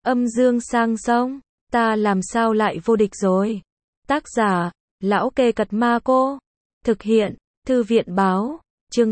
Âm dương sang sông, ta làm sao lại vô địch rồi. Tác giả, Lão Kê Cật Ma Cô. Thực hiện, Thư viện báo. Chương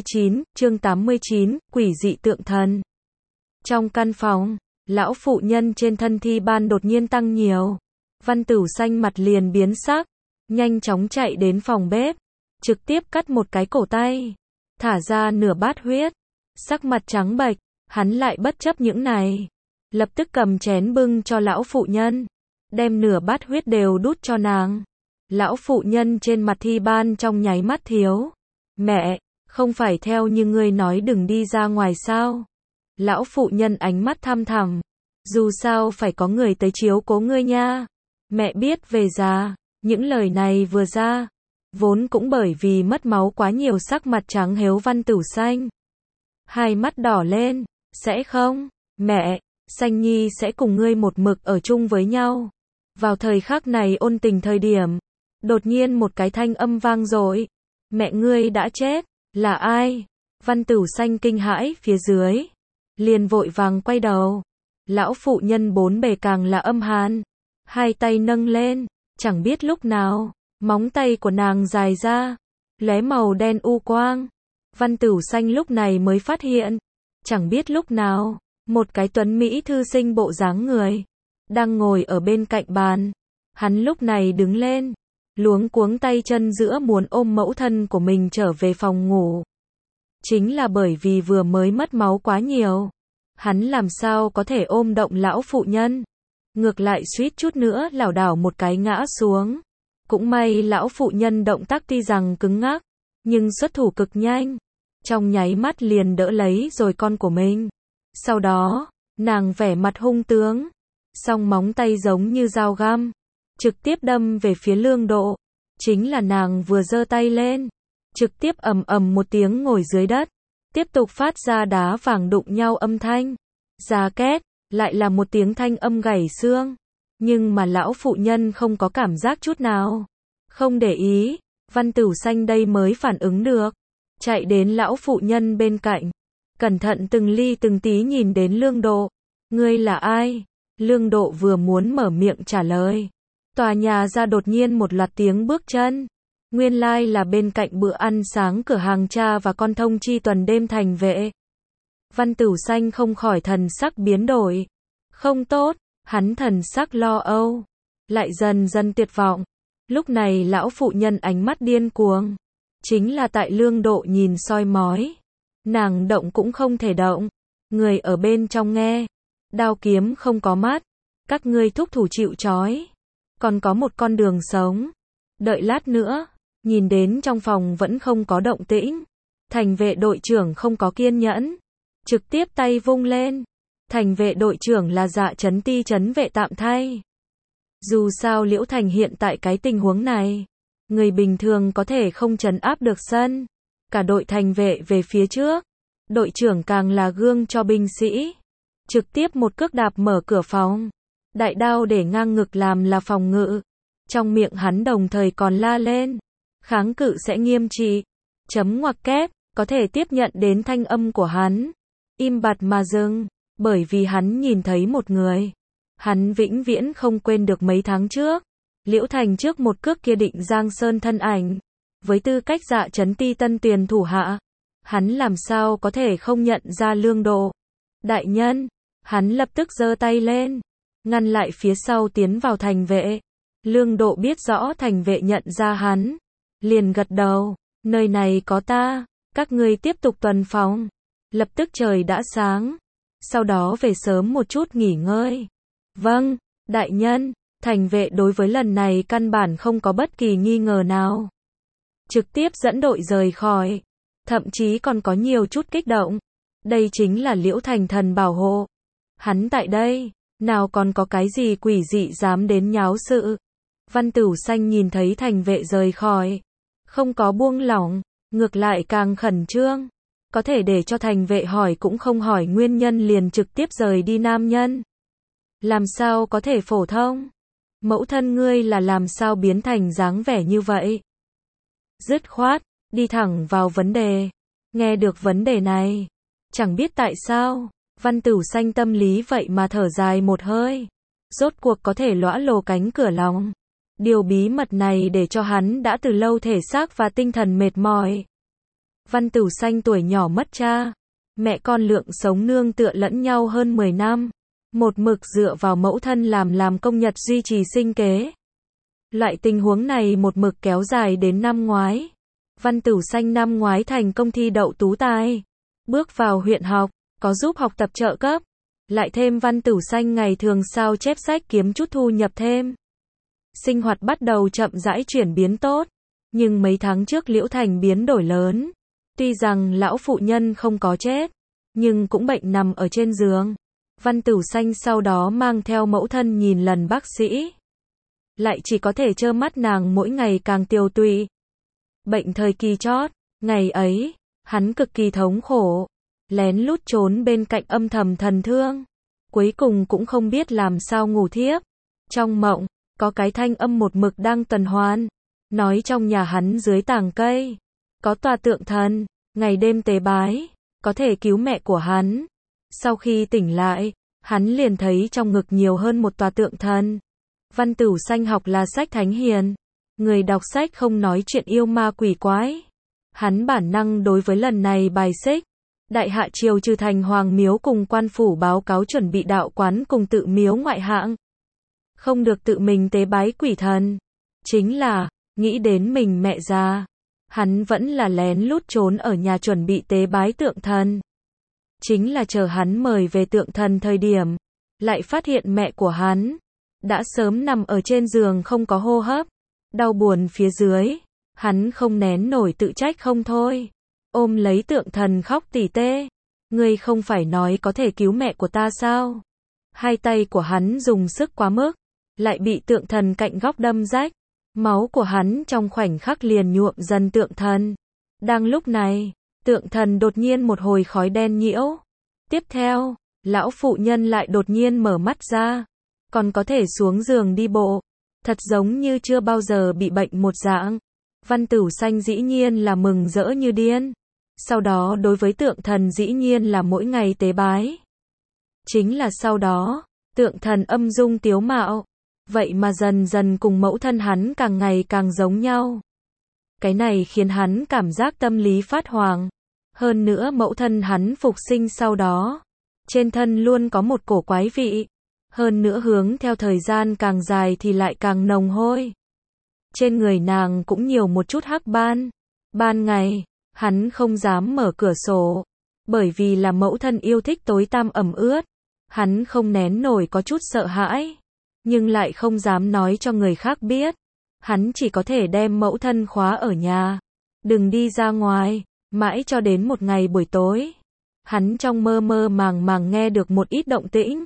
89, quỷ dị tượng thần. Trong căn phòng, lão phụ nhân trên thân thi ban đột nhiên tăng nhiều. Văn Tửu Xanh mặt liền biến sắc, nhanh chóng chạy đến phòng bếp, trực tiếp cắt một cái cổ tay, thả ra nửa bát huyết. Sắc mặt trắng bệch, hắn lại bất chấp những này, lập tức cầm chén bưng cho lão phụ nhân, đem nửa bát huyết đều đút cho nàng. Lão phụ nhân trên mặt thi ban trong nháy mắt thiếu. Mẹ, không phải theo như ngươi nói đừng đi ra ngoài sao? Lão phụ nhân ánh mắt thăm thẳm. Dù sao phải có người tới chiếu cố ngươi nha. Mẹ biết về già. Những lời này vừa ra, vốn cũng bởi vì mất máu quá nhiều sắc mặt trắng héo Văn Tửu Xanh. Hai mắt đỏ lên. Sẽ không, mẹ, Xanh Nhi sẽ cùng ngươi một mực ở chung với nhau. Vào thời khắc này ôn tình thời điểm, đột nhiên một cái thanh âm vang dội. Mẹ ngươi đã chết, là ai? Văn Tửu Xanh kinh hãi phía dưới, liền vội vàng quay đầu. Lão phụ nhân bốn bề càng là âm hàn, hai tay nâng lên, chẳng biết lúc nào, móng tay của nàng dài ra, lóe màu đen u quang. Văn Tửu Xanh lúc này mới phát hiện, chẳng biết lúc nào, một cái tuấn mỹ thư sinh bộ dáng người, đang ngồi ở bên cạnh bàn. Hắn lúc này đứng lên, luống cuống tay chân giữa muốn ôm mẫu thân của mình trở về phòng ngủ. Chính là bởi vì vừa mới mất máu quá nhiều, hắn làm sao có thể ôm động lão phụ nhân. Ngược lại suýt chút nữa lảo đảo một cái ngã xuống. Cũng may lão phụ nhân động tác tuy rằng cứng ngắc, nhưng xuất thủ cực nhanh. Trong nháy mắt liền đỡ lấy rồi con của mình. Sau đó, nàng vẻ mặt hung tướng, song móng tay giống như dao găm, trực tiếp đâm về phía Lương Độ. Chính là nàng vừa giơ tay lên, trực tiếp ầm ầm một tiếng ngồi dưới đất, tiếp tục phát ra đá vàng đụng nhau âm thanh. Già két, lại là một tiếng thanh âm gãy xương. Nhưng mà lão phụ nhân không có cảm giác chút nào, không để ý. Văn Tửu Xanh đây mới phản ứng được, chạy đến lão phụ nhân bên cạnh, cẩn thận từng ly từng tí nhìn đến Lương Độ. Ngươi là ai? Lương Độ vừa muốn mở miệng trả lời, tòa nhà ra đột nhiên một loạt tiếng bước chân. Nguyên lai là bên cạnh bữa ăn sáng cửa hàng cha và con thông chi tuần đêm thành vệ. Văn Tửu Xanh không khỏi thần sắc biến đổi. Không tốt, hắn thần sắc lo âu, lại dần dần tuyệt vọng. Lúc này lão phụ nhân ánh mắt điên cuồng, chính là tại Lương Độ nhìn soi mói. Nàng động cũng không thể động. Người ở bên trong nghe, đao kiếm không có mắt, các ngươi thúc thủ chịu trói, còn có một con đường sống. Đợi lát nữa. Nhìn đến trong phòng vẫn không có động tĩnh, thành vệ đội trưởng không có kiên nhẫn, trực tiếp tay vung lên. Thành vệ đội trưởng là Dạ Trấn Ti trấn vệ tạm thay. Dù sao Liễu Thành hiện tại cái tình huống này, người bình thường có thể không trấn áp được sân. Cả đội thành vệ về phía trước, đội trưởng càng là gương cho binh sĩ, trực tiếp một cước đạp mở cửa phòng, đại đao để ngang ngực làm là phòng ngự. Trong miệng hắn đồng thời còn la lên, kháng cự sẽ nghiêm trị. Chấm ngoặc kép, có thể tiếp nhận đến thanh âm của hắn, im bặt mà dừng, bởi vì hắn nhìn thấy một người. Hắn vĩnh viễn không quên được mấy tháng trước, Liễu Thành trước một cước kia định Giang Sơn thân ảnh. Với tư cách Dạ Trấn Ti tân tuyền thủ hạ, hắn làm sao có thể không nhận ra Lương Độ. Đại nhân, hắn lập tức giơ tay lên, ngăn lại phía sau tiến vào thành vệ. Lương Độ biết rõ thành vệ nhận ra hắn, liền gật đầu. Nơi này có ta, các ngươi tiếp tục tuần phòng. Lập tức trời đã sáng, sau đó về sớm một chút nghỉ ngơi. Vâng, đại nhân. Thành vệ đối với lần này căn bản không có bất kỳ nghi ngờ nào, trực tiếp dẫn đội rời khỏi, thậm chí còn có nhiều chút kích động. Đây chính là Liễu Thành thần bảo hộ, hắn tại đây, nào còn có cái gì quỷ dị dám đến nháo sự. Văn Tửu Xanh nhìn thấy thành vệ rời khỏi, không có buông lỏng, ngược lại càng khẩn trương. Có thể để cho thành vệ hỏi cũng không hỏi nguyên nhân liền trực tiếp rời đi nam nhân. Làm sao có thể phổ thông? Mẫu thân ngươi là làm sao biến thành dáng vẻ như vậy? Dứt khoát, đi thẳng vào vấn đề. Nghe được vấn đề này, chẳng biết tại sao, Văn Tửu Xanh tâm lý vậy mà thở dài một hơi. Rốt cuộc có thể lõa lồ cánh cửa lòng. Điều bí mật này để cho hắn đã từ lâu thể xác và tinh thần mệt mỏi. Văn Tửu Xanh tuổi nhỏ mất cha. Mẹ con lượng sống nương tựa lẫn nhau hơn 10 năm. Một mực dựa vào mẫu thân làm công nhật duy trì sinh kế. Loại tình huống này một mực kéo dài đến năm ngoái. Văn Tửu Xanh năm ngoái thành công thi đậu tú tài. Bước vào huyện học, có giúp học tập trợ cấp. Lại thêm Văn Tửu Xanh ngày thường sao chép sách kiếm chút thu nhập thêm. Sinh hoạt bắt đầu chậm rãi chuyển biến tốt. Nhưng mấy tháng trước Liễu Thành biến đổi lớn. Tuy rằng lão phụ nhân không có chết, nhưng cũng bệnh nằm ở trên giường. Văn Tửu Xanh sau đó mang theo mẫu thân nhìn lần bác sĩ. Lại chỉ có thể trơ mắt nàng mỗi ngày càng tiều tụy. Bệnh thời kỳ chót, ngày ấy, hắn cực kỳ thống khổ. Lén lút trốn bên cạnh âm thầm thần thương. Cuối cùng cũng không biết làm sao ngủ thiếp. Trong mộng, có cái thanh âm một mực đang tuần hoàn. Nói trong nhà hắn dưới tàng cây. Có tòa tượng thần, ngày đêm tế bái. Có thể cứu mẹ của hắn. Sau khi tỉnh lại, hắn liền thấy trong ngực nhiều hơn một tòa tượng thần. Văn Tửu Xanh học là sách thánh hiền. Người đọc sách không nói chuyện yêu ma quỷ quái. Hắn bản năng đối với lần này bài xích. Đại hạ triều trừ thành hoàng miếu cùng quan phủ báo cáo chuẩn bị đạo quán cùng tự miếu ngoại hạng. Không được tự mình tế bái quỷ thần. Chính là, nghĩ đến mình mẹ già. Hắn vẫn là lén lút trốn ở nhà chuẩn bị tế bái tượng thần. Chính là chờ hắn mời về tượng thần thời điểm. Lại phát hiện mẹ của hắn đã sớm nằm ở trên giường không có hô hấp. Đau buồn phía dưới. Hắn không nén nổi tự trách không thôi. Ôm lấy tượng thần khóc tỉ tê. Ngươi không phải nói có thể cứu mẹ của ta sao? Hai tay của hắn dùng sức quá mức. Lại bị tượng thần cạnh góc đâm rách. Máu của hắn trong khoảnh khắc liền nhuộm dần tượng thần. Đang lúc này, tượng thần đột nhiên một hồi khói đen nhiễu. Tiếp theo, lão phụ nhân lại đột nhiên mở mắt ra. Còn có thể xuống giường đi bộ. Thật giống như chưa bao giờ bị bệnh một dạng. Văn Tửu Xanh dĩ nhiên là mừng rỡ như điên. Sau đó đối với tượng thần dĩ nhiên là mỗi ngày tế bái. Chính là sau đó, tượng thần âm dung tiếu mạo. Vậy mà dần dần cùng mẫu thân hắn càng ngày càng giống nhau. Cái này khiến hắn cảm giác tâm lý phát hoảng. Hơn nữa mẫu thân hắn phục sinh sau đó. Trên thân luôn có một cổ quái vị. Hơn nữa hướng theo thời gian càng dài thì lại càng nồng hôi. Trên người nàng cũng nhiều một chút hắc ban. Ban ngày, hắn không dám mở cửa sổ. Bởi vì là mẫu thân yêu thích tối tăm ẩm ướt. Hắn không nén nổi có chút sợ hãi. Nhưng lại không dám nói cho người khác biết. Hắn chỉ có thể đem mẫu thân khóa ở nhà. Đừng đi ra ngoài. Mãi cho đến một ngày buổi tối. Hắn trong mơ mơ màng nghe được một ít động tĩnh.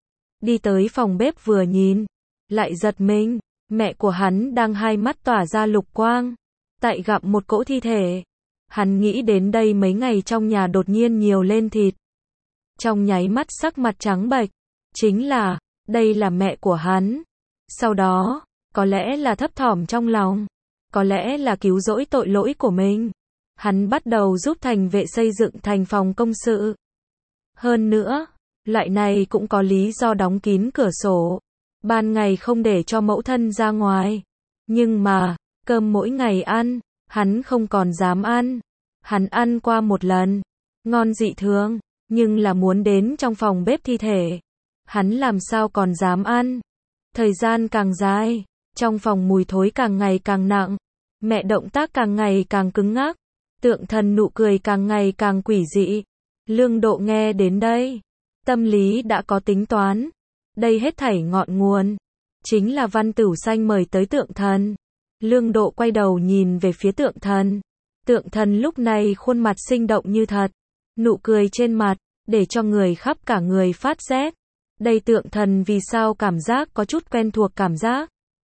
Đi tới phòng bếp vừa nhìn. Lại giật mình. Mẹ của hắn đang hai mắt tỏa ra lục quang. Tại gặm một cỗ thi thể. Hắn nghĩ đến đây mấy ngày trong nhà đột nhiên nhiều lên thịt. Trong nháy mắt sắc mặt trắng bệch. Chính là, đây là mẹ của hắn. Sau đó, có lẽ là thấp thỏm trong lòng. Có lẽ là cứu rỗi tội lỗi của mình. Hắn bắt đầu giúp thành vệ xây dựng thành phòng công sự. Hơn nữa, loại này cũng có lý do đóng kín cửa sổ. Ban ngày không để cho mẫu thân ra ngoài. Nhưng mà, cơm mỗi ngày ăn, hắn không còn dám ăn. Hắn ăn qua một lần. Ngon dị thường, nhưng là muốn đến trong phòng bếp thi thể. Hắn làm sao còn dám ăn. Thời gian càng dài, trong phòng mùi thối càng ngày càng nặng. Mẹ động tác càng ngày càng cứng ngắc. Tượng thần nụ cười càng ngày càng quỷ dị. Lương Độ nghe đến đây. Tâm lý đã có tính toán. Đây hết thảy ngọn nguồn. Chính là Văn Tửu Xanh mời tới tượng thần. Lương Độ quay đầu nhìn về phía tượng thần. Tượng thần lúc này khuôn mặt sinh động như thật. Nụ cười trên mặt, để cho người khắp cả người phát rét. Đây tượng thần vì sao cảm giác có chút quen thuộc cảm giác.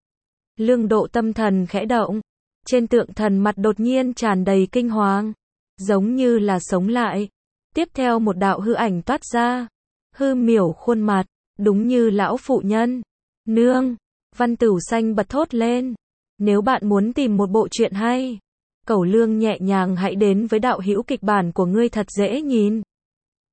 Lương Độ tâm thần khẽ động. Trên tượng thần mặt đột nhiên tràn đầy kinh hoàng. Giống như là sống lại. Tiếp theo một đạo hư ảnh toát ra. Hư miểu khuôn mặt, đúng như lão phụ nhân. Nương, Văn Tửu Xanh bật thốt lên. Nếu bạn muốn tìm một bộ truyện hay, Cẩu Lương nhẹ nhàng hãy đến với đạo hữu kịch bản của ngươi thật dễ nhìn.